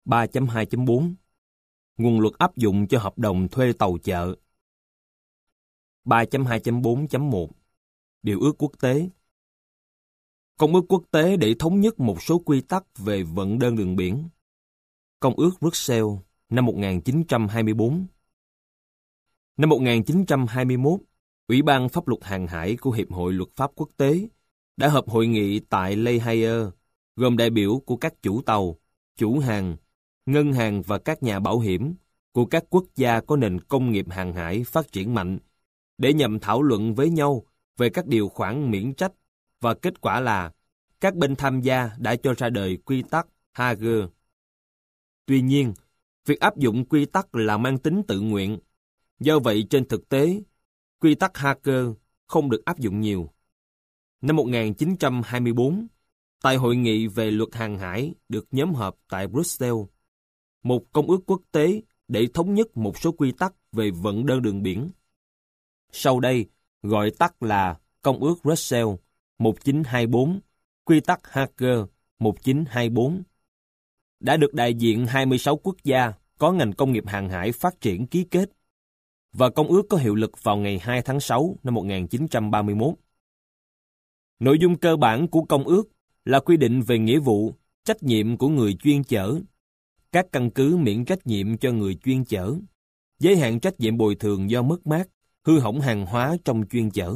3.2.4 Nguồn luật áp dụng cho hợp đồng thuê tàu chợ. 3.2.4.1 Điều ước quốc tế. Công ước quốc tế để thống nhất một số quy tắc về vận đơn đường biển. Công ước Bruxelles năm 1924. Năm 1921, Ủy ban Pháp luật Hàng hải của Hiệp hội Luật pháp Quốc tế đã họp hội nghị tại La Haye, gồm đại biểu của các chủ tàu, chủ hàng, ngân hàng và các nhà bảo hiểm của các quốc gia có nền công nghiệp hàng hải phát triển mạnh, để nhằm thảo luận với nhau về các điều khoản miễn trách, và kết quả là các bên tham gia đã cho ra đời quy tắc Hague. Tuy nhiên, việc áp dụng quy tắc là mang tính tự nguyện. Do vậy, trên thực tế, quy tắc Hague không được áp dụng nhiều. Năm 1924, tại Hội nghị về luật hàng hải được nhóm họp tại Bruxelles, một công ước quốc tế để thống nhất một số quy tắc về vận đơn đường biển. Sau đây, gọi tắt là Công ước Bruxelles 1924, Quy tắc Hague 1924, đã được đại diện 26 quốc gia có ngành công nghiệp hàng hải phát triển ký kết, và công ước có hiệu lực vào ngày 2 tháng 6 năm 1931. Nội dung cơ bản của công ước là quy định về nghĩa vụ, trách nhiệm của người chuyên chở, các căn cứ miễn trách nhiệm cho người chuyên chở, giới hạn trách nhiệm bồi thường do mất mát, hư hỏng hàng hóa trong chuyên chở.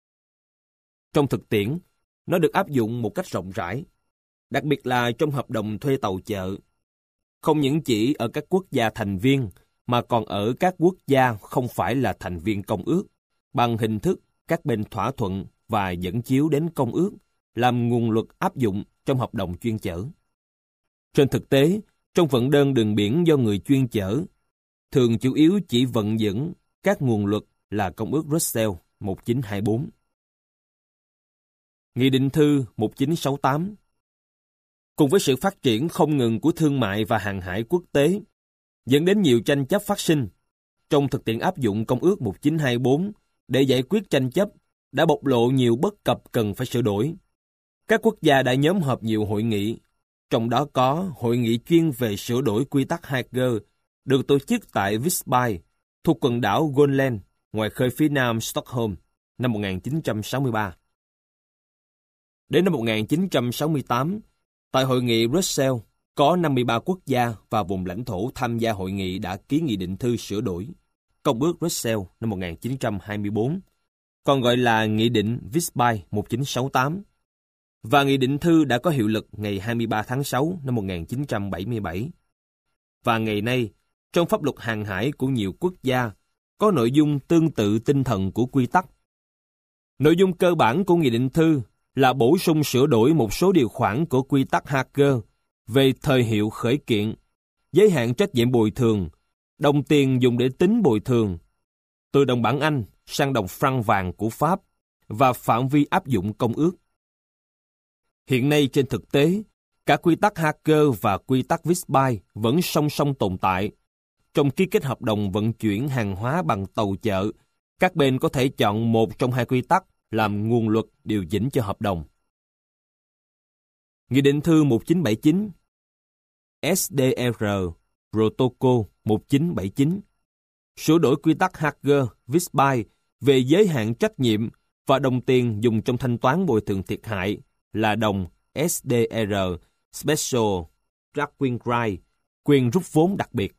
Trong thực tiễn, nó được áp dụng một cách rộng rãi, đặc biệt là trong hợp đồng thuê tàu chợ, không những chỉ ở các quốc gia thành viên, mà còn ở các quốc gia không phải là thành viên công ước, bằng hình thức các bên thỏa thuận và dẫn chiếu đến công ước, làm nguồn luật áp dụng trong hợp đồng chuyên chở. Trên thực tế, trong vận đơn đường biển do người chuyên chở, thường chủ yếu chỉ vận dẫn các nguồn luật là Công ước Bruxelles 1924. Nghị định thư 1968. Cùng với sự phát triển không ngừng của thương mại và hàng hải quốc tế, dẫn đến nhiều tranh chấp phát sinh, trong thực tiễn áp dụng Công ước 1924 để giải quyết tranh chấp đã bộc lộ nhiều bất cập cần phải sửa đổi. Các quốc gia đã nhóm họp nhiều hội nghị, trong đó có hội nghị chuyên về sửa đổi quy tắc Hague được tổ chức tại Visby, thuộc quần đảo Greenland, ngoài khơi phía nam Stockholm, năm 1963. Đến năm 1968, tại hội nghị Bruxelles, có 53 quốc gia và vùng lãnh thổ tham gia hội nghị đã ký nghị định thư sửa đổi Công ước Bruxelles năm 1924, còn gọi là Nghị định Visby 1968, và nghị định thư đã có hiệu lực ngày 23 tháng 6 năm 1977. Và ngày nay, trong pháp luật hàng hải của nhiều quốc gia, có nội dung tương tự tinh thần của quy tắc. Nội dung cơ bản của nghị định thư là bổ sung sửa đổi một số điều khoản của quy tắc Hague về thời hiệu khởi kiện, giới hạn trách nhiệm bồi thường, đồng tiền dùng để tính bồi thường, từ đồng bảng Anh sang đồng franc vàng của Pháp, và phạm vi áp dụng công ước. Hiện nay trên thực tế, cả quy tắc Hague và quy tắc Visby vẫn song song tồn tại. Trong ký kết hợp đồng vận chuyển hàng hóa bằng tàu chợ, các bên có thể chọn một trong hai quy tắc làm nguồn luật điều chỉnh cho hợp đồng. Nghị định thư 1979, SDR Protocol 1979, sửa đổi quy tắc Hague Visby về giới hạn trách nhiệm và đồng tiền dùng trong thanh toán bồi thường thiệt hại là đồng SDR Special Tracking Right, quyền rút vốn đặc biệt.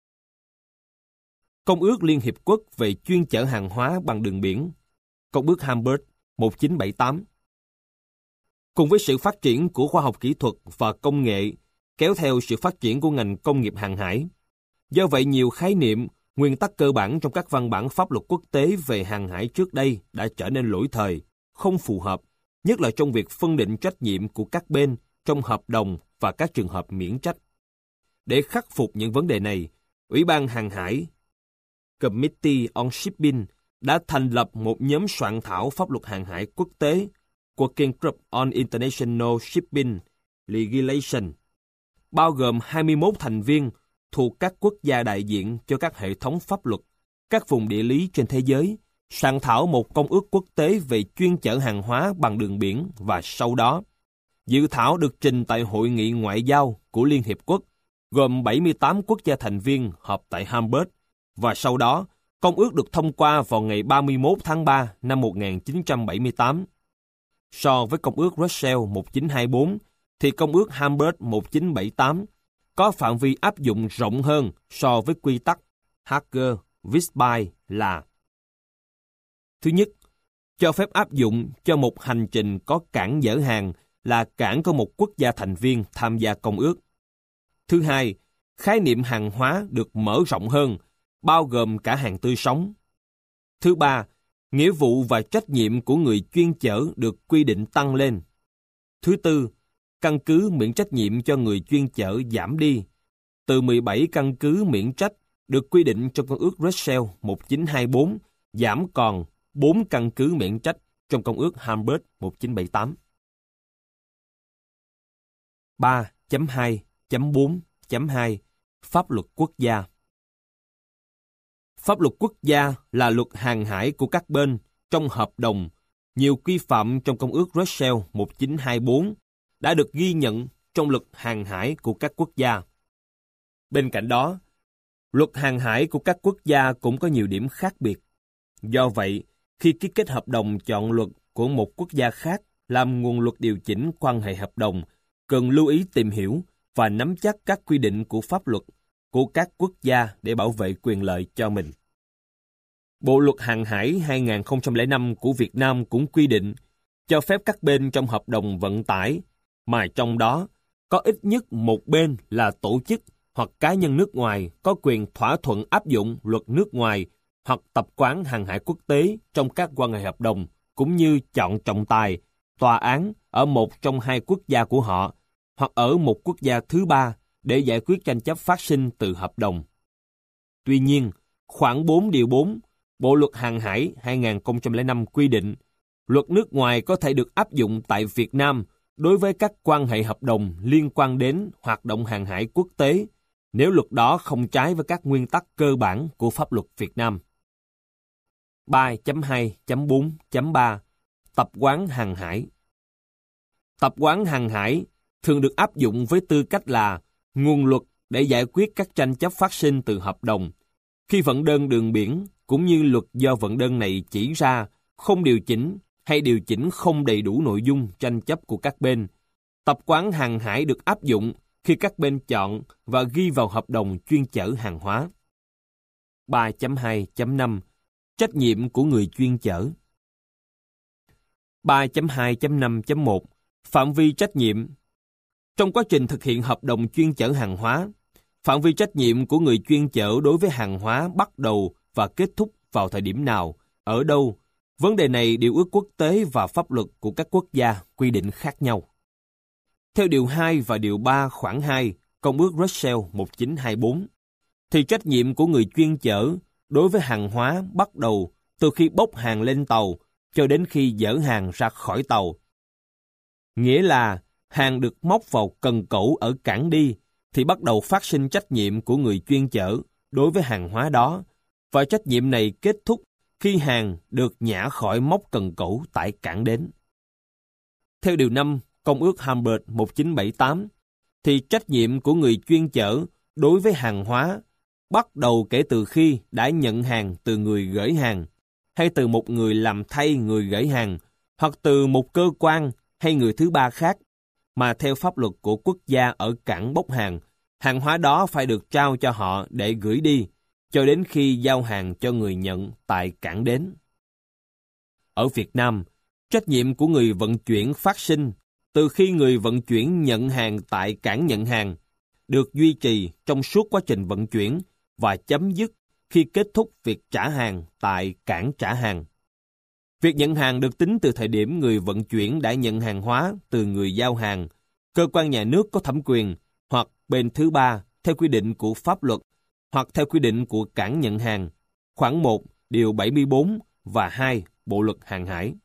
Công ước Liên Hiệp Quốc về chuyên chở hàng hóa bằng đường biển, Công ước Hamburg 1978. Cùng với sự phát triển của khoa học kỹ thuật và công nghệ, kéo theo sự phát triển của ngành công nghiệp hàng hải. Do vậy, nhiều khái niệm, nguyên tắc cơ bản trong các văn bản pháp luật quốc tế về hàng hải trước đây đã trở nên lỗi thời, không phù hợp, nhất là trong việc phân định trách nhiệm của các bên trong hợp đồng và các trường hợp miễn trách. Để khắc phục những vấn đề này, Ủy ban Hàng hải Committee on Shipping đã thành lập một nhóm soạn thảo pháp luật hàng hải quốc tế, Working Group on International Shipping Legislation, bao gồm 21 thành viên thuộc các quốc gia đại diện cho các hệ thống pháp luật, các vùng địa lý trên thế giới, soạn thảo một công ước quốc tế về chuyên chở hàng hóa bằng đường biển, và sau đó, dự thảo được trình tại Hội nghị Ngoại giao của Liên Hiệp Quốc gồm 78 quốc gia thành viên họp tại Hamburg, và sau đó, Công ước được thông qua vào ngày 31 tháng 3 năm 1978. So với Công ước Bruxelles 1924, thì Công ước Hamburg 1978 có phạm vi áp dụng rộng hơn so với quy tắc Hager-Wisby là: thứ nhất, cho phép áp dụng cho một hành trình có cảng dỡ hàng là cảng của một quốc gia thành viên tham gia Công ước. Thứ hai, khái niệm hàng hóa được mở rộng hơn, bao gồm cả hàng tươi sống. Thứ ba, nghĩa vụ và trách nhiệm của người chuyên chở được quy định tăng lên. Thứ tư, căn cứ miễn trách nhiệm cho người chuyên chở giảm đi, từ 17 căn cứ miễn trách được quy định trong Công ước Bruxelles 1924 giảm còn 4 căn cứ miễn trách trong Công ước Hamburg 1978. 3.2.4.2 Pháp luật quốc gia. Pháp luật quốc gia là luật hàng hải của các bên trong hợp đồng. Nhiều quy phạm trong Công ước Bruxelles 1924 đã được ghi nhận trong luật hàng hải của các quốc gia. Bên cạnh đó, luật hàng hải của các quốc gia cũng có nhiều điểm khác biệt. Do vậy, khi ký kết hợp đồng chọn luật của một quốc gia khác làm nguồn luật điều chỉnh quan hệ hợp đồng, cần lưu ý tìm hiểu và nắm chắc các quy định của pháp luật của các quốc gia để bảo vệ quyền lợi cho mình. Bộ luật hàng hải 2005 của Việt Nam cũng quy định cho phép các bên trong hợp đồng vận tải, mà trong đó có ít nhất một bên là tổ chức hoặc cá nhân nước ngoài có quyền thỏa thuận áp dụng luật nước ngoài hoặc tập quán hàng hải quốc tế trong các quan hệ hợp đồng, cũng như chọn trọng tài, tòa án ở một trong hai quốc gia của họ hoặc ở một quốc gia thứ ba để giải quyết tranh chấp phát sinh từ hợp đồng. Tuy nhiên, khoản 4 điều 4 Bộ luật hàng hải 2005 quy định luật nước ngoài có thể được áp dụng tại Việt Nam đối với các quan hệ hợp đồng liên quan đến hoạt động hàng hải quốc tế nếu luật đó không trái với các nguyên tắc cơ bản của pháp luật Việt Nam. 3.2.4.3 Tập quán hàng hải. Tập quán hàng hải thường được áp dụng với tư cách là nguồn luật để giải quyết các tranh chấp phát sinh từ hợp đồng. Khi vận đơn đường biển cũng như luật do vận đơn này chỉ ra không điều chỉnh hay điều chỉnh không đầy đủ nội dung tranh chấp của các bên, tập quán hàng hải được áp dụng khi các bên chọn và ghi vào hợp đồng chuyên chở hàng hóa. 3.2.5 Trách nhiệm của người chuyên chở. 3.2.5.1 Phạm vi trách nhiệm. Trong quá trình thực hiện hợp đồng chuyên chở hàng hóa, phạm vi trách nhiệm của người chuyên chở đối với hàng hóa bắt đầu và kết thúc vào thời điểm nào, ở đâu, vấn đề này điều ước quốc tế và pháp luật của các quốc gia quy định khác nhau. Theo Điều 2 và Điều 3 khoản 2 Công ước Bruxelles 1924, thì trách nhiệm của người chuyên chở đối với hàng hóa bắt đầu từ khi bốc hàng lên tàu cho đến khi dỡ hàng ra khỏi tàu. Nghĩa là hàng được móc vào cần cẩu ở cảng đi thì bắt đầu phát sinh trách nhiệm của người chuyên chở đối với hàng hóa đó, và trách nhiệm này kết thúc khi hàng được nhả khỏi móc cần cẩu tại cảng đến. Theo Điều 5 Công ước Hamburg 1978, thì trách nhiệm của người chuyên chở đối với hàng hóa bắt đầu kể từ khi đã nhận hàng từ người gửi hàng, hay từ một người làm thay người gửi hàng, hoặc từ một cơ quan hay người thứ ba khác, mà theo pháp luật của quốc gia ở cảng bốc hàng, hàng hóa đó phải được trao cho họ để gửi đi, cho đến khi giao hàng cho người nhận tại cảng đến. Ở Việt Nam, trách nhiệm của người vận chuyển phát sinh từ khi người vận chuyển nhận hàng tại cảng nhận hàng, được duy trì trong suốt quá trình vận chuyển và chấm dứt khi kết thúc việc trả hàng tại cảng trả hàng. Việc nhận hàng được tính từ thời điểm người vận chuyển đã nhận hàng hóa từ người giao hàng, cơ quan nhà nước có thẩm quyền, hoặc bên thứ ba theo quy định của pháp luật, hoặc theo quy định của cảng nhận hàng, khoản 1, điều 74 và 2 Bộ luật hàng hải.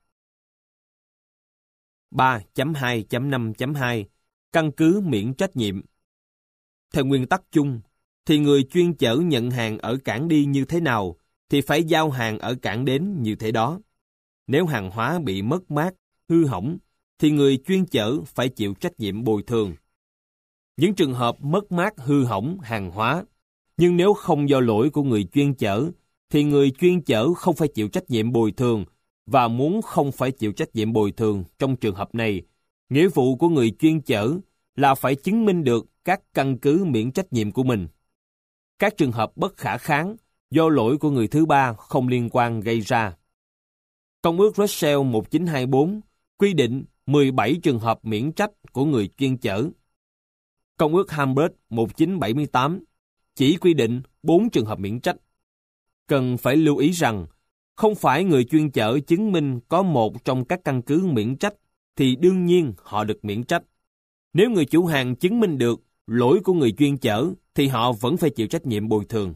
3.2.5.2 Căn cứ miễn trách nhiệm. Theo nguyên tắc chung, thì người chuyên chở nhận hàng ở cảng đi như thế nào, thì phải giao hàng ở cảng đến như thế đó. Nếu hàng hóa bị mất mát, hư hỏng, thì người chuyên chở phải chịu trách nhiệm bồi thường. những trường hợp mất mát hư hỏng hàng hóa. Nhưng nếu không do lỗi của người chuyên chở, thì người chuyên chở không phải chịu trách nhiệm bồi thường, và muốn không phải chịu trách nhiệm bồi thường trong trường hợp này, nghĩa vụ của người chuyên chở là phải chứng minh được các căn cứ miễn trách nhiệm của mình. Các trường hợp bất khả kháng do lỗi của người thứ ba không liên quan gây ra. Công ước Russell 1924 quy định 17 trường hợp miễn trách của người chuyên chở. Công ước Hamburg 1978 chỉ quy định 4 trường hợp miễn trách. Cần phải lưu ý rằng, không phải người chuyên chở chứng minh có một trong các căn cứ miễn trách, thì đương nhiên họ được miễn trách. Nếu người chủ hàng chứng minh được lỗi của người chuyên chở, thì họ vẫn phải chịu trách nhiệm bồi thường.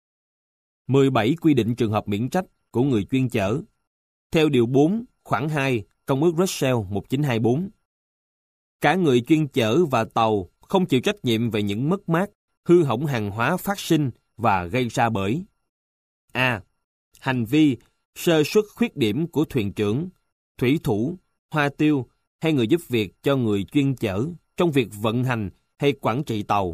17 quy định trường hợp miễn trách của người chuyên chở. Theo Điều 4, khoản 2, Công ước Russell 1924. Cả người chuyên chở và tàu không chịu trách nhiệm về những mất mát, hư hỏng hàng hóa phát sinh và gây ra bởi A. Hành vi, sơ suất khuyết điểm của thuyền trưởng, thủy thủ, hoa tiêu hay người giúp việc cho người chuyên chở trong việc vận hành hay quản trị tàu.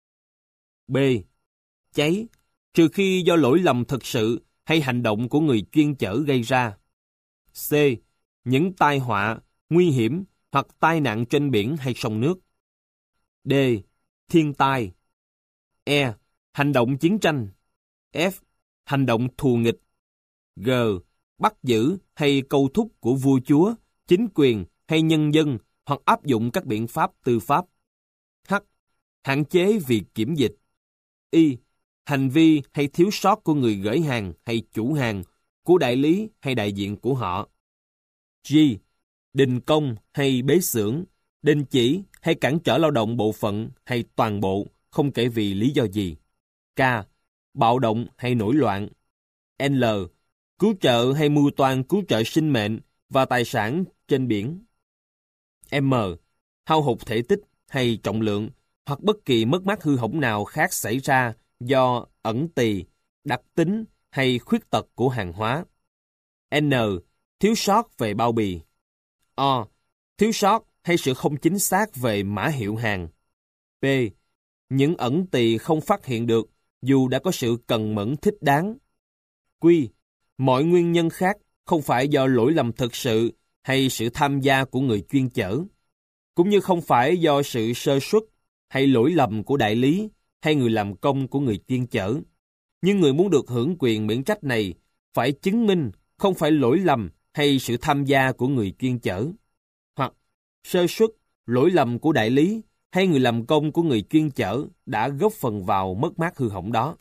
B. Cháy, trừ khi do lỗi lầm thực sự hay hành động của người chuyên chở gây ra. C. Những tai họa, nguy hiểm hoặc tai nạn trên biển hay sông nước. D. Thiên tai. E. Hành động chiến tranh. F. Hành động thù nghịch. G. Bắt giữ hay câu thúc của vua chúa, chính quyền hay nhân dân hoặc áp dụng các biện pháp tư pháp. H. Hạn chế việc kiểm dịch. Y. Hành vi hay thiếu sót của người gửi hàng hay chủ hàng, của đại lý hay đại diện của họ. G. Đình công hay bế xưởng, đình chỉ hay cản trở lao động bộ phận hay toàn bộ, không kể vì lý do gì. K. Bạo động hay nổi loạn. L. Cứu trợ hay mưu toan cứu trợ sinh mệnh và tài sản trên biển. M. Hao hụt thể tích hay trọng lượng hoặc bất kỳ mất mát hư hỏng nào khác xảy ra do ẩn tì, đặc tính hay khuyết tật của hàng hóa. N. Thiếu sót về bao bì. O. Thiếu sót hay sự không chính xác về mã hiệu hàng. P. Những ẩn tì không phát hiện được dù đã có sự cần mẫn thích đáng. Q. Mọi nguyên nhân khác không phải do lỗi lầm thực sự hay sự tham gia của người chuyên chở, cũng như không phải do sự sơ suất hay lỗi lầm của đại lý hay người làm công của người chuyên chở. Nhưng người muốn được hưởng quyền miễn trách này phải chứng minh không phải lỗi lầm hay sự tham gia của người chuyên chở, hoặc sơ suất, lỗi lầm của đại lý hay người làm công của người chuyên chở đã góp phần vào mất mát hư hỏng đó.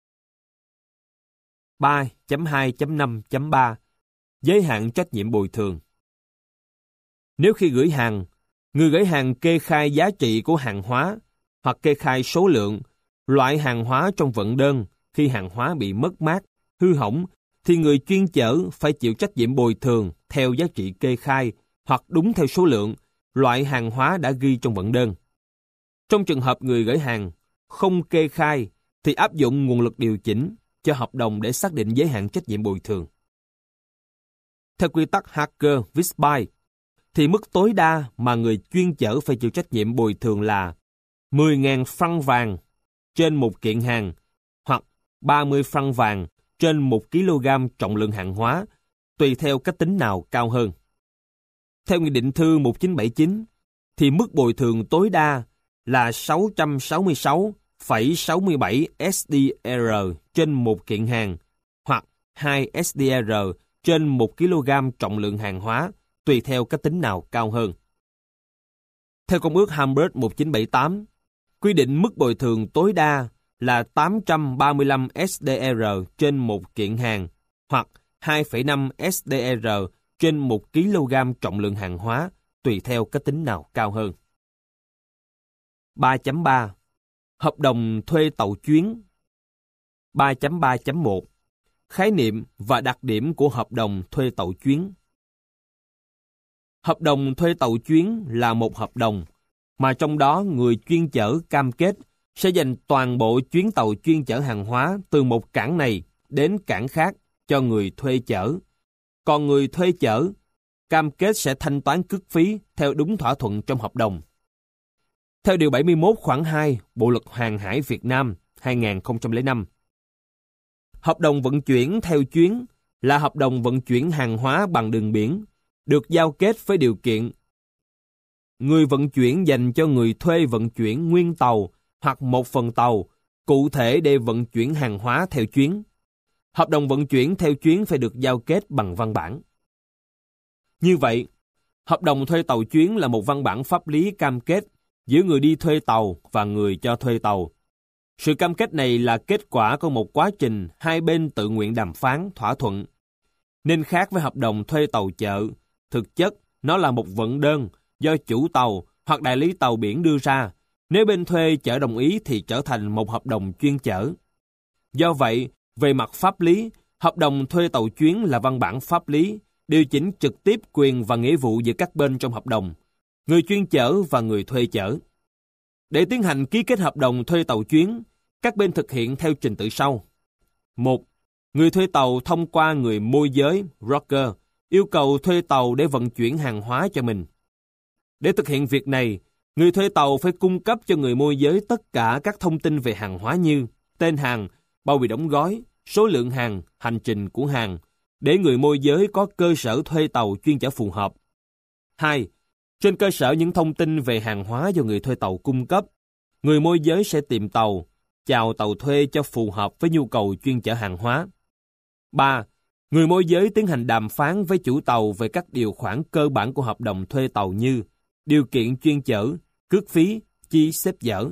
3.2.5.3 Giới hạn trách nhiệm bồi thường. Nếu khi gửi hàng, người gửi hàng kê khai giá trị của hàng hóa hoặc kê khai số lượng, loại hàng hóa trong vận đơn khi hàng hóa bị mất mát, hư hỏng, thì người chuyên chở phải chịu trách nhiệm bồi thường theo giá trị kê khai hoặc đúng theo số lượng, loại hàng hóa đã ghi trong vận đơn. Trong trường hợp người gửi hàng không kê khai thì áp dụng nguồn lực điều chỉnh cho hợp đồng để xác định giới hạn trách nhiệm bồi thường. Theo quy tắc Hager-Wisby, thì mức tối đa mà người chuyên chở phải chịu trách nhiệm bồi thường là 10.000 franc vàng trên một kiện hàng hoặc 30 franc vàng trên 1 kg trọng lượng hàng hóa, tùy theo cách tính nào cao hơn. Theo Nghị định thư 1979, thì mức bồi thường tối đa là 666,67 SDR trên một kiện hàng hoặc 2 SDR trên 1 kg trọng lượng hàng hóa, tùy theo cách tính nào cao hơn. Theo Công ước Hamburg 1978, quy định mức bồi thường tối đa là 835 SDR trên một kiện hàng hoặc 2,5 SDR trên 1 kg trọng lượng hàng hóa, tùy theo cách tính nào cao hơn. 3.3 Hợp đồng thuê tàu chuyến. 3.3.1 Khái niệm và đặc điểm của hợp đồng thuê tàu chuyến. Hợp đồng thuê tàu chuyến là một hợp đồng mà trong đó người chuyên chở cam kết sẽ dành toàn bộ chuyến tàu chuyên chở hàng hóa từ một cảng này đến cảng khác cho người thuê chở. Còn người thuê chở cam kết sẽ thanh toán cước phí theo đúng thỏa thuận trong hợp đồng. theo Điều 71 khoản 2 Bộ Luật Hàng hải Việt Nam 2005. Hợp đồng vận chuyển theo chuyến là hợp đồng vận chuyển hàng hóa bằng đường biển, được giao kết với điều kiện người vận chuyển dành cho người thuê vận chuyển nguyên tàu hoặc một phần tàu, cụ thể để vận chuyển hàng hóa theo chuyến. Hợp đồng vận chuyển theo chuyến phải được giao kết bằng văn bản. Như vậy, hợp đồng thuê tàu chuyến là một văn bản pháp lý cam kết giữa người đi thuê tàu và người cho thuê tàu. Sự cam kết này là kết quả của một quá trình hai bên tự nguyện đàm phán, thỏa thuận. Nên khác với hợp đồng thuê tàu chợ, thực chất nó là một vận đơn do chủ tàu hoặc đại lý tàu biển đưa ra. Nếu bên thuê chở đồng ý thì trở thành một hợp đồng chuyên chở. Do vậy, về mặt pháp lý, hợp đồng thuê tàu chuyến là văn bản pháp lý, điều chỉnh trực tiếp quyền và nghĩa vụ giữa các bên trong hợp đồng, người chuyên chở và người thuê chở. Để tiến hành ký kết hợp đồng thuê tàu chuyến, các bên thực hiện theo trình tự sau. 1. Người thuê tàu thông qua người môi giới, broker, yêu cầu thuê tàu để vận chuyển hàng hóa cho mình. Để thực hiện việc này, người thuê tàu phải cung cấp cho người môi giới tất cả các thông tin về hàng hóa như tên hàng, bao bì đóng gói, số lượng hàng, hành trình của hàng, để người môi giới có cơ sở thuê tàu chuyên chở phù hợp. 2. Trên cơ sở những thông tin về hàng hóa do người thuê tàu cung cấp, người môi giới sẽ tìm tàu, chào tàu thuê cho phù hợp với nhu cầu chuyên chở hàng hóa. 3. Người môi giới tiến hành đàm phán với chủ tàu về các điều khoản cơ bản của hợp đồng thuê tàu như điều kiện chuyên chở, cước phí, chi xếp dỡ.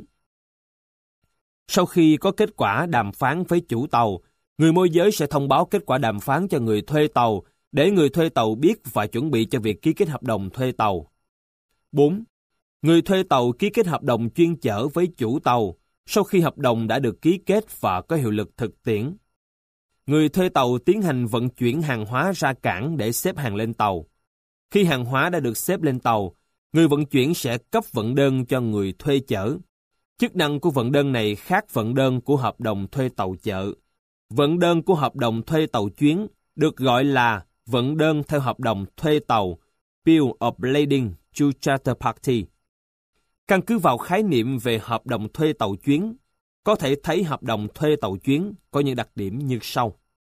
Sau khi có kết quả đàm phán với chủ tàu, người môi giới sẽ thông báo kết quả đàm phán cho người thuê tàu để người thuê tàu biết và chuẩn bị cho việc ký kết hợp đồng thuê tàu. 4. Người thuê tàu ký kết hợp đồng chuyên chở với chủ tàu sau khi hợp đồng đã được ký kết và có hiệu lực thực tiễn. Người thuê tàu tiến hành vận chuyển hàng hóa ra cảng để xếp hàng lên tàu. Khi hàng hóa đã được xếp lên tàu, người vận chuyển sẽ cấp vận đơn cho người thuê chở. Chức năng của vận đơn này khác vận đơn của hợp đồng thuê tàu chợ. Vận đơn của hợp đồng thuê tàu chuyến được gọi là vận đơn theo hợp đồng thuê tàu, Bill of Lading to Charter Party. Căn cứ vào khái niệm về hợp đồng thuê tàu chuyến, có thể thấy hợp đồng thuê tàu chuyến có những đặc điểm như sau.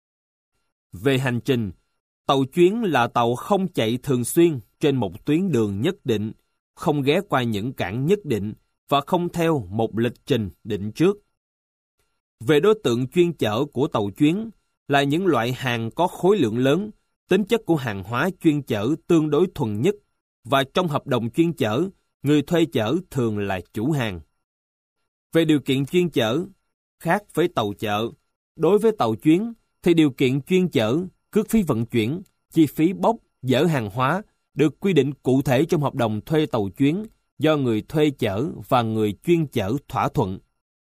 Về hành trình, tàu chuyến là tàu không chạy thường xuyên trên một tuyến đường nhất định, không ghé qua những cảng nhất định và không theo một lịch trình định trước. Về đối tượng chuyên chở của tàu chuyến là những loại hàng có khối lượng lớn, tính chất của hàng hóa chuyên chở tương đối thuần nhất và trong hợp đồng chuyên chở, người thuê chở thường là chủ hàng. Về điều kiện chuyên chở, khác với tàu chợ, đối với tàu chuyến thì điều kiện chuyên chở, cước phí vận chuyển, chi phí bốc, dỡ hàng hóa được quy định cụ thể trong hợp đồng thuê tàu chuyến do người thuê chở và người chuyên chở thỏa thuận.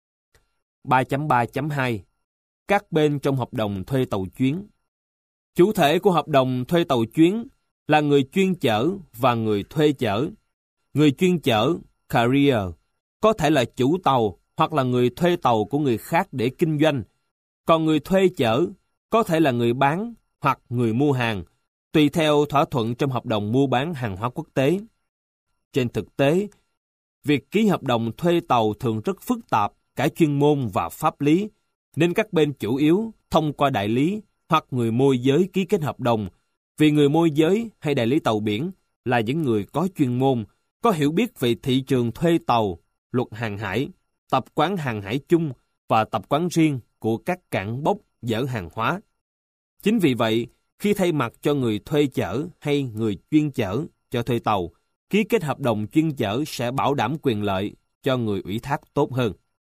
3.3.2 Các bên trong hợp đồng thuê tàu chuyến. Chủ thể của hợp đồng thuê tàu chuyến là người chuyên chở và người thuê chở. Người chuyên chở, carrier, có thể là chủ tàu hoặc là người thuê tàu của người khác để kinh doanh, còn người thuê chở có thể là người bán hoặc người mua hàng, tùy theo thỏa thuận trong hợp đồng mua bán hàng hóa quốc tế. Trên thực tế, việc ký hợp đồng thuê tàu thường rất phức tạp, cả chuyên môn và pháp lý, nên các bên chủ yếu thông qua đại lý hoặc người môi giới ký kết hợp đồng, vì người môi giới hay đại lý tàu biển là những người có chuyên môn, có hiểu biết về thị trường thuê tàu, luật hàng hải, tập quán hàng hải chung và tập quán riêng của các cảng bốc dỡ hàng hóa. Chính vì vậy, khi thay mặt cho người thuê chở hay người chuyên chở cho thuê tàu, ký kết hợp đồng chuyên chở sẽ bảo đảm quyền lợi cho người ủy thác tốt hơn.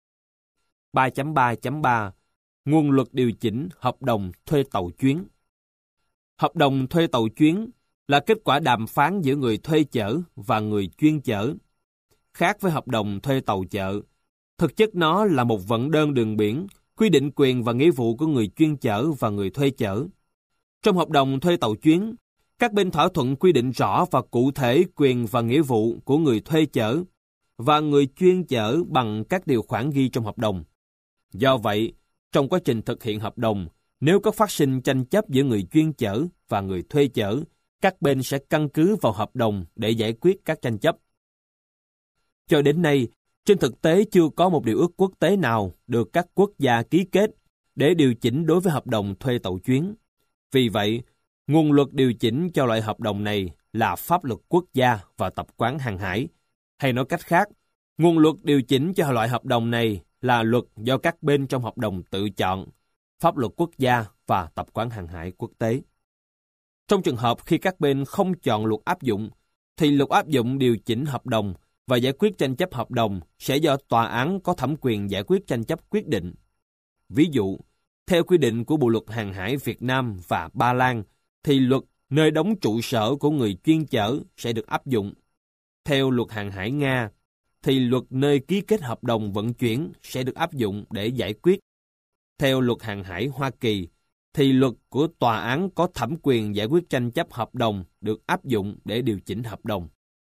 3.3.3 Nguồn luật điều chỉnh hợp đồng thuê tàu chuyến. Hợp đồng thuê tàu chuyến là kết quả đàm phán giữa người thuê chở và người chuyên chở. Khác với hợp đồng thuê tàu chợ, thực chất nó là một vận đơn đường biển, quy định quyền và nghĩa vụ của người chuyên chở và người thuê chở. Trong hợp đồng thuê tàu chuyến, các bên thỏa thuận quy định rõ và cụ thể quyền và nghĩa vụ của người thuê chở và người chuyên chở bằng các điều khoản ghi trong hợp đồng. Do vậy, trong quá trình thực hiện hợp đồng, nếu có phát sinh tranh chấp giữa người chuyên chở và người thuê chở, các bên sẽ căn cứ vào hợp đồng để giải quyết các tranh chấp. Cho đến nay, trên thực tế chưa có một điều ước quốc tế nào được các quốc gia ký kết để điều chỉnh đối với hợp đồng thuê tàu chuyến. Vì vậy, nguồn luật điều chỉnh cho loại hợp đồng này là pháp luật quốc gia và tập quán hàng hải. Hay nói cách khác, nguồn luật điều chỉnh cho loại hợp đồng này là luật do các bên trong hợp đồng tự chọn, pháp luật quốc gia và tập quán hàng hải quốc tế. Trong trường hợp khi các bên không chọn luật áp dụng, thì luật áp dụng điều chỉnh hợp đồng và giải quyết tranh chấp hợp đồng sẽ do tòa án có thẩm quyền giải quyết tranh chấp quyết định. Ví dụ, theo quy định của Bộ luật Hàng hải Việt Nam và Ba Lan, thì luật nơi đóng trụ sở của người chuyên chở sẽ được áp dụng. Theo luật Hàng hải Nga, thì luật nơi ký kết hợp đồng vận chuyển sẽ được áp dụng để giải quyết. Theo luật Hàng hải Hoa Kỳ, thì luật của tòa án có thẩm quyền giải quyết tranh chấp hợp đồng được áp dụng để điều chỉnh hợp đồng.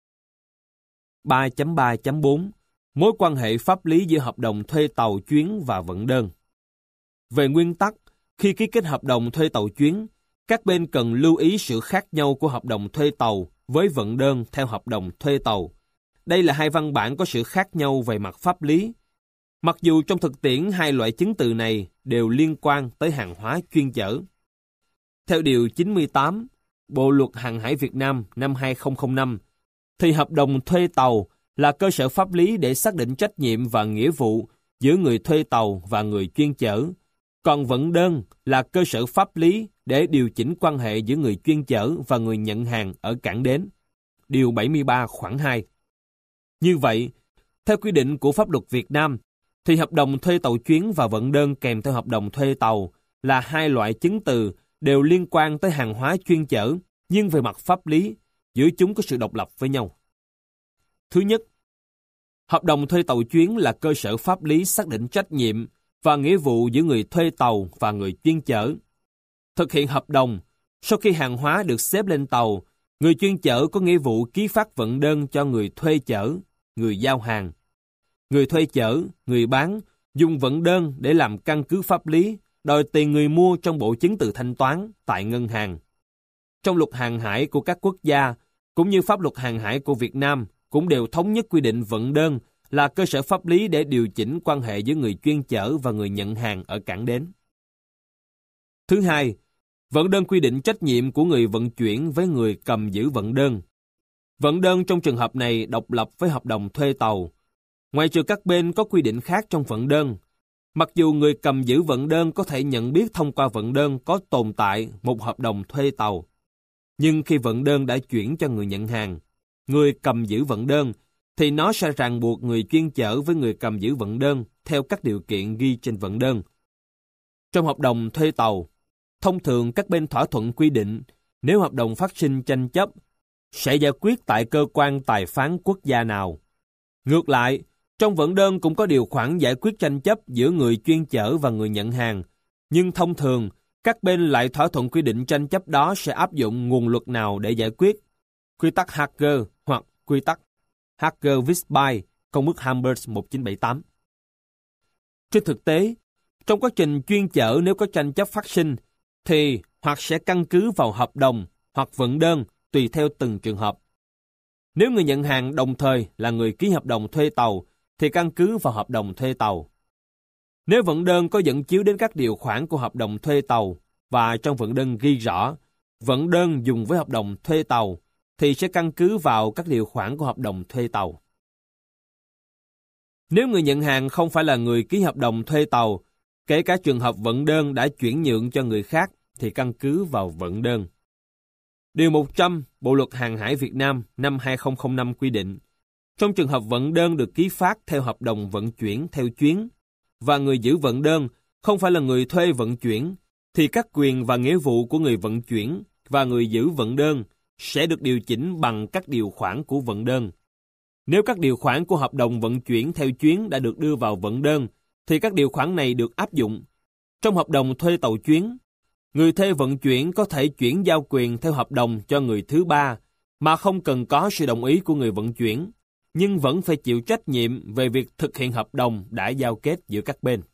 3.3.4 Mối quan hệ pháp lý giữa hợp đồng thuê tàu chuyến và vận đơn. Về nguyên tắc, khi ký kết hợp đồng thuê tàu chuyến, các bên cần lưu ý sự khác nhau của hợp đồng thuê tàu với vận đơn theo hợp đồng thuê tàu. Đây là hai văn bản có sự khác nhau về mặt pháp lý. Mặc dù trong thực tiễn hai loại chứng từ này đều liên quan tới hàng hóa chuyên chở. Theo Điều 98, Bộ Luật Hàng hải Việt Nam năm 2005, thì hợp đồng thuê tàu là cơ sở pháp lý để xác định trách nhiệm và nghĩa vụ giữa người thuê tàu và người chuyên chở, còn vận đơn là cơ sở pháp lý để điều chỉnh quan hệ giữa người chuyên chở và người nhận hàng ở cảng bến. Điều 73 khoản 2. Như vậy, theo quy định của pháp luật Việt Nam, thì hợp đồng thuê tàu chuyến và vận đơn kèm theo hợp đồng thuê tàu là hai loại chứng từ đều liên quan tới hàng hóa chuyên chở, nhưng về mặt pháp lý, giữa chúng có sự độc lập với nhau. Thứ nhất, hợp đồng thuê tàu chuyến là cơ sở pháp lý xác định trách nhiệm và nghĩa vụ giữa người thuê tàu và người chuyên chở. Thực hiện hợp đồng, sau khi hàng hóa được xếp lên tàu, người chuyên chở có nghĩa vụ ký phát vận đơn cho người thuê chở, người giao hàng. Người thuê chở, người bán dùng vận đơn để làm căn cứ pháp lý đòi tiền người mua trong bộ chứng từ thanh toán tại ngân hàng. Trong luật hàng hải của các quốc gia, cũng như pháp luật hàng hải của Việt Nam, cũng đều thống nhất quy định vận đơn là cơ sở pháp lý để điều chỉnh quan hệ giữa người chuyên chở và người nhận hàng ở cảng bến. Thứ hai, vận đơn quy định trách nhiệm của người vận chuyển với người cầm giữ vận đơn. Vận đơn trong trường hợp này độc lập với hợp đồng thuê tàu. Ngoài trừ các bên có quy định khác trong vận đơn, mặc dù người cầm giữ vận đơn có thể nhận biết thông qua vận đơn có tồn tại một hợp đồng thuê tàu. Nhưng khi vận đơn đã chuyển cho người nhận hàng, người cầm giữ vận đơn, thì nó sẽ ràng buộc người chuyên chở với người cầm giữ vận đơn theo các điều kiện ghi trên vận đơn. Trong hợp đồng thuê tàu, thông thường các bên thỏa thuận quy định nếu hợp đồng phát sinh tranh chấp, sẽ giải quyết tại cơ quan tài phán quốc gia nào. Ngược lại, trong vận đơn cũng có điều khoản giải quyết tranh chấp giữa người chuyên chở và người nhận hàng, nhưng thông thường, các bên lại thỏa thuận quy định tranh chấp đó sẽ áp dụng nguồn luật nào để giải quyết. Quy tắc Hager hoặc quy tắc Hager-Wisby, Công ước Hamburg 1978. Trên thực tế, trong quá trình chuyên chở nếu có tranh chấp phát sinh, thì hoặc sẽ căn cứ vào hợp đồng hoặc vận đơn tùy theo từng trường hợp. Nếu người nhận hàng đồng thời là người ký hợp đồng thuê tàu, thì căn cứ vào hợp đồng thuê tàu. Nếu vận đơn có dẫn chiếu đến các điều khoản của hợp đồng thuê tàu và trong vận đơn ghi rõ vận đơn dùng với hợp đồng thuê tàu, thì sẽ căn cứ vào các điều khoản của hợp đồng thuê tàu. Nếu người nhận hàng không phải là người ký hợp đồng thuê tàu, kể cả trường hợp vận đơn đã chuyển nhượng cho người khác, thì căn cứ vào vận đơn. Điều 100 Bộ Luật Hàng hải Việt Nam năm 2005 quy định, trong trường hợp vận đơn được ký phát theo hợp đồng vận chuyển theo chuyến, và người giữ vận đơn không phải là người thuê vận chuyển, thì các quyền và nghĩa vụ của người vận chuyển và người giữ vận đơn sẽ được điều chỉnh bằng các điều khoản của vận đơn. Nếu các điều khoản của hợp đồng vận chuyển theo chuyến đã được đưa vào vận đơn, thì các điều khoản này được áp dụng. Trong hợp đồng thuê tàu chuyến, người thuê vận chuyển có thể chuyển giao quyền theo hợp đồng cho người thứ ba mà không cần có sự đồng ý của người vận chuyển, nhưng vẫn phải chịu trách nhiệm về việc thực hiện hợp đồng đã giao kết giữa các bên.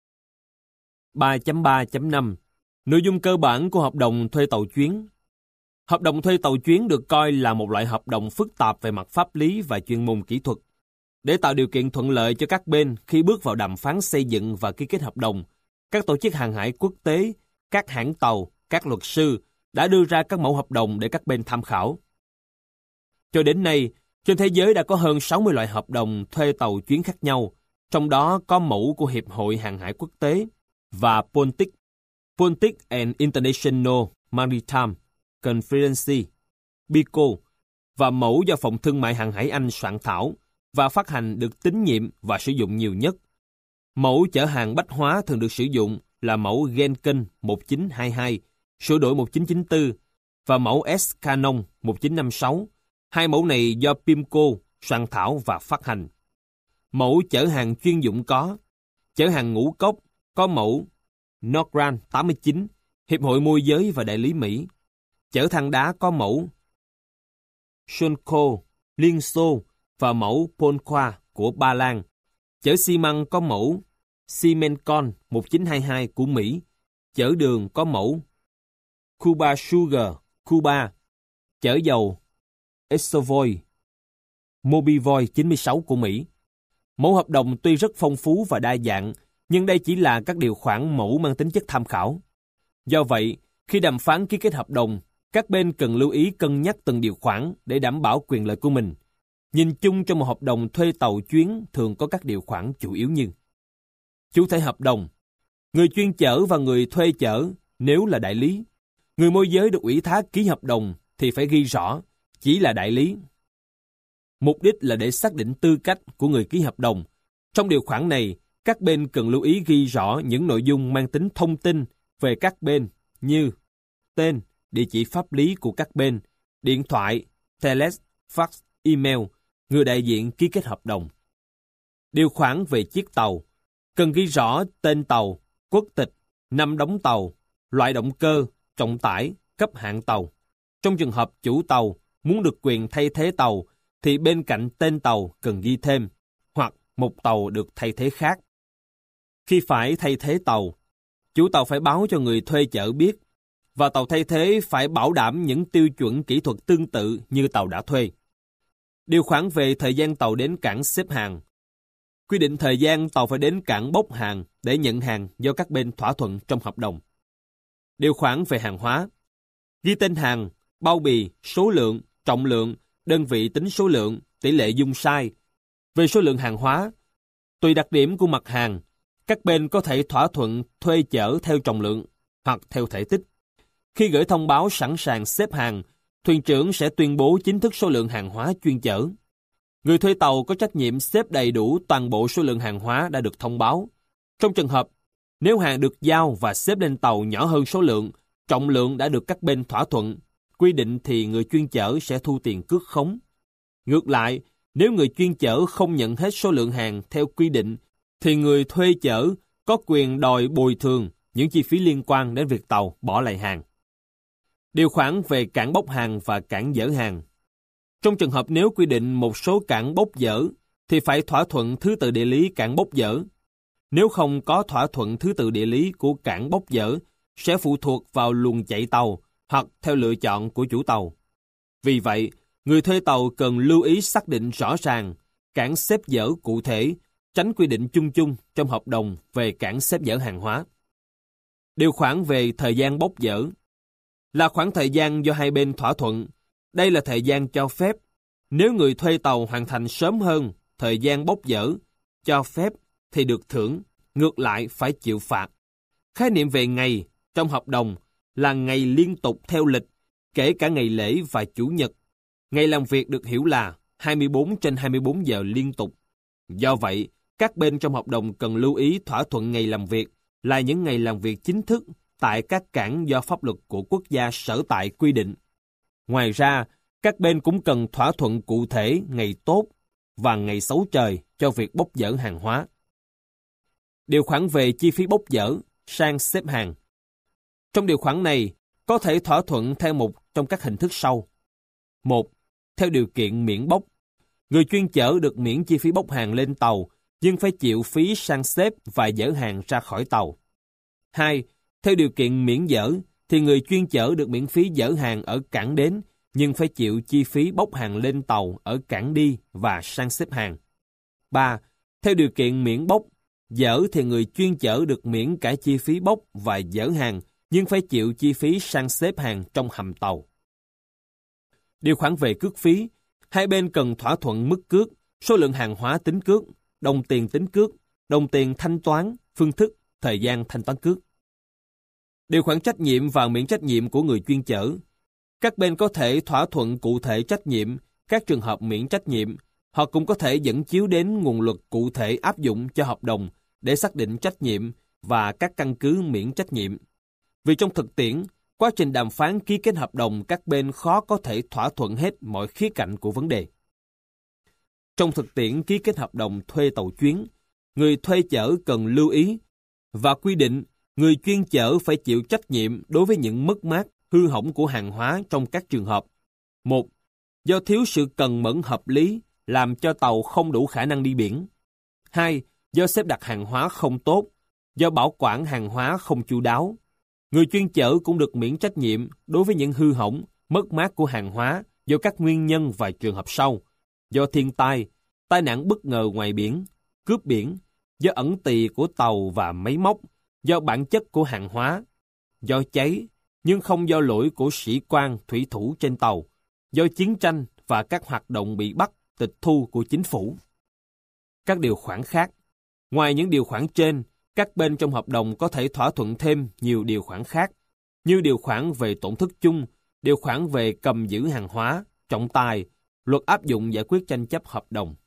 3.3.5 Nội dung cơ bản của hợp đồng thuê tàu chuyến. Hợp đồng thuê tàu chuyến được coi là một loại hợp đồng phức tạp về mặt pháp lý và chuyên môn kỹ thuật. Để tạo điều kiện thuận lợi cho các bên khi bước vào đàm phán xây dựng và ký kết hợp đồng, các tổ chức hàng hải quốc tế, các hãng tàu, các luật sư đã đưa ra các mẫu hợp đồng để các bên tham khảo. Cho đến nay, trên thế giới đã có hơn 60 loại hợp đồng thuê tàu chuyến khác nhau, trong đó có mẫu của Hiệp hội Hàng hải Quốc tế và Baltic and International Maritime Conference, BICO, và mẫu do Phòng Thương mại Hàng hải Anh soạn thảo và phát hành được tín nhiệm và sử dụng nhiều nhất. Mẫu chở hàng bách hóa thường được sử dụng là mẫu Genken 1922, sửa đổi 1994, và mẫu S-Canon 1956. Hai mẫu này do PIMCO soạn thảo và phát hành. Mẫu chở hàng chuyên dụng chở hàng ngũ cốc có mẫu Nogran 89, Hiệp hội Môi giới và Đại lý Mỹ. Chở than đá có mẫu Sonco, Liên Xô và mẫu Polqua của Ba Lan. Chở xi măng có mẫu Simencon 1922 của Mỹ. Chở đường có mẫu Cuba Sugar, Cuba. Chở dầu Exovoy, Mobivoy 96 của Mỹ. Mẫu hợp đồng tuy rất phong phú và đa dạng, nhưng đây chỉ là các điều khoản mẫu mang tính chất tham khảo. Do vậy, khi đàm phán ký kết hợp đồng, các bên cần lưu ý cân nhắc từng điều khoản để đảm bảo quyền lợi của mình. Nhìn chung trong một hợp đồng thuê tàu chuyến thường có các điều khoản chủ yếu như: chủ thể hợp đồng, người chuyên chở và người thuê chở nếu là đại lý. Người môi giới được ủy thác ký hợp đồng thì phải ghi rõ chỉ là đại lý. Mục đích là để xác định tư cách của người ký hợp đồng. Trong điều khoản này, các bên cần lưu ý ghi rõ những nội dung mang tính thông tin về các bên như tên, địa chỉ pháp lý của các bên, điện thoại, telex, fax, email, người đại diện ký kết hợp đồng. Điều khoản về chiếc tàu, cần ghi rõ tên tàu, quốc tịch, năm đóng tàu, loại động cơ, trọng tải, cấp hạng tàu. Trong trường hợp chủ tàu muốn được quyền thay thế tàu, thì bên cạnh tên tàu cần ghi thêm, hoặc một tàu được thay thế khác. Khi phải thay thế tàu, chủ tàu phải báo cho người thuê chở biết, và tàu thay thế phải bảo đảm những tiêu chuẩn kỹ thuật tương tự như tàu đã thuê. Điều khoản về thời gian tàu đến cảng xếp hàng. Quy định thời gian tàu phải đến cảng bốc hàng để nhận hàng do các bên thỏa thuận trong hợp đồng. Điều khoản về hàng hóa. Ghi tên hàng, bao bì, số lượng, trọng lượng, đơn vị tính số lượng, tỷ lệ dung sai. Về số lượng hàng hóa, tùy đặc điểm của mặt hàng, các bên có thể thỏa thuận thuê chở theo trọng lượng hoặc theo thể tích. Khi gửi thông báo sẵn sàng xếp hàng, thuyền trưởng sẽ tuyên bố chính thức số lượng hàng hóa chuyên chở. Người thuê tàu có trách nhiệm xếp đầy đủ toàn bộ số lượng hàng hóa đã được thông báo. Trong trường hợp, nếu hàng được giao và xếp lên tàu nhỏ hơn số lượng, trọng lượng đã được các bên thỏa thuận, quy định thì người chuyên chở sẽ thu tiền cước khống. Ngược lại, nếu người chuyên chở không nhận hết số lượng hàng theo quy định, thì người thuê chở có quyền đòi bồi thường những chi phí liên quan đến việc tàu bỏ lại hàng. Điều khoản về cảng bốc hàng và cảng dỡ hàng. Trong trường hợp nếu quy định một số cảng bốc dỡ, thì phải thỏa thuận thứ tự địa lý cảng bốc dỡ. Nếu không có thỏa thuận thứ tự địa lý của cảng bốc dỡ, sẽ phụ thuộc vào luồng chạy tàu hoặc theo lựa chọn của chủ tàu. Vì vậy, người thuê tàu cần lưu ý xác định rõ ràng cảng xếp dỡ cụ thể, tránh quy định chung chung trong hợp đồng về cảng xếp dỡ hàng hóa. Điều khoản về thời gian bốc dỡ là khoảng thời gian do hai bên thỏa thuận. Đây là thời gian cho phép. Nếu người thuê tàu hoàn thành sớm hơn thời gian bốc dỡ cho phép thì được thưởng, ngược lại phải chịu phạt. Khái niệm về ngày trong hợp đồng là ngày liên tục theo lịch, kể cả ngày lễ và chủ nhật. Ngày làm việc được hiểu là 24/24 giờ liên tục. Do vậy, các bên trong hợp đồng cần lưu ý thỏa thuận ngày làm việc là những ngày làm việc chính thức tại các cảng do pháp luật của quốc gia sở tại quy định. Ngoài ra, các bên cũng cần thỏa thuận cụ thể ngày tốt và ngày xấu trời cho việc bốc dỡ hàng hóa. Điều khoản về chi phí bốc dỡ sang xếp hàng. Trong điều khoản này, có thể thỏa thuận theo một trong các hình thức sau. 1. Theo điều kiện miễn bốc. Người chuyên chở được miễn chi phí bốc hàng lên tàu, nhưng phải chịu phí sang xếp và dỡ hàng ra khỏi tàu. 2. Theo điều kiện miễn dỡ, thì người chuyên chở được miễn phí dỡ hàng ở cảng đến, nhưng phải chịu chi phí bốc hàng lên tàu ở cảng đi và sang xếp hàng. 3. Theo điều kiện miễn bốc, dỡ thì người chuyên chở được miễn cả chi phí bốc và dỡ hàng, nhưng phải chịu chi phí san xếp hàng trong hầm tàu. Điều khoản về cước phí, hai bên cần thỏa thuận mức cước, số lượng hàng hóa tính cước, đồng tiền tính cước, đồng tiền thanh toán, phương thức, thời gian thanh toán cước. Điều khoản trách nhiệm và miễn trách nhiệm của người chuyên chở. Các bên có thể thỏa thuận cụ thể trách nhiệm, các trường hợp miễn trách nhiệm. Họ cũng có thể dẫn chiếu đến nguồn luật cụ thể áp dụng cho hợp đồng để xác định trách nhiệm và các căn cứ miễn trách nhiệm. Vì trong thực tiễn, quá trình đàm phán ký kết hợp đồng các bên khó có thể thỏa thuận hết mọi khía cạnh của vấn đề. Trong thực tiễn ký kết hợp đồng thuê tàu chuyến, người thuê chở cần lưu ý và quy định người chuyên chở phải chịu trách nhiệm đối với những mất mát, hư hỏng của hàng hóa trong các trường hợp. 1. Do thiếu sự cần mẫn hợp lý làm cho tàu không đủ khả năng đi biển. 2. Do xếp đặt hàng hóa không tốt, do bảo quản hàng hóa không chu đáo. Người chuyên chở cũng được miễn trách nhiệm đối với những hư hỏng, mất mát của hàng hóa do các nguyên nhân và trường hợp sau, do thiên tai, tai nạn bất ngờ ngoài biển, cướp biển, do ẩn tì của tàu và máy móc, do bản chất của hàng hóa, do cháy, nhưng không do lỗi của sĩ quan thủy thủ trên tàu, do chiến tranh và các hoạt động bị bắt, tịch thu của chính phủ. Các điều khoản khác. Ngoài những điều khoản trên, các bên trong hợp đồng có thể thỏa thuận thêm nhiều điều khoản khác, như điều khoản về tổn thất chung, điều khoản về cầm giữ hàng hóa, trọng tài, luật áp dụng giải quyết tranh chấp hợp đồng.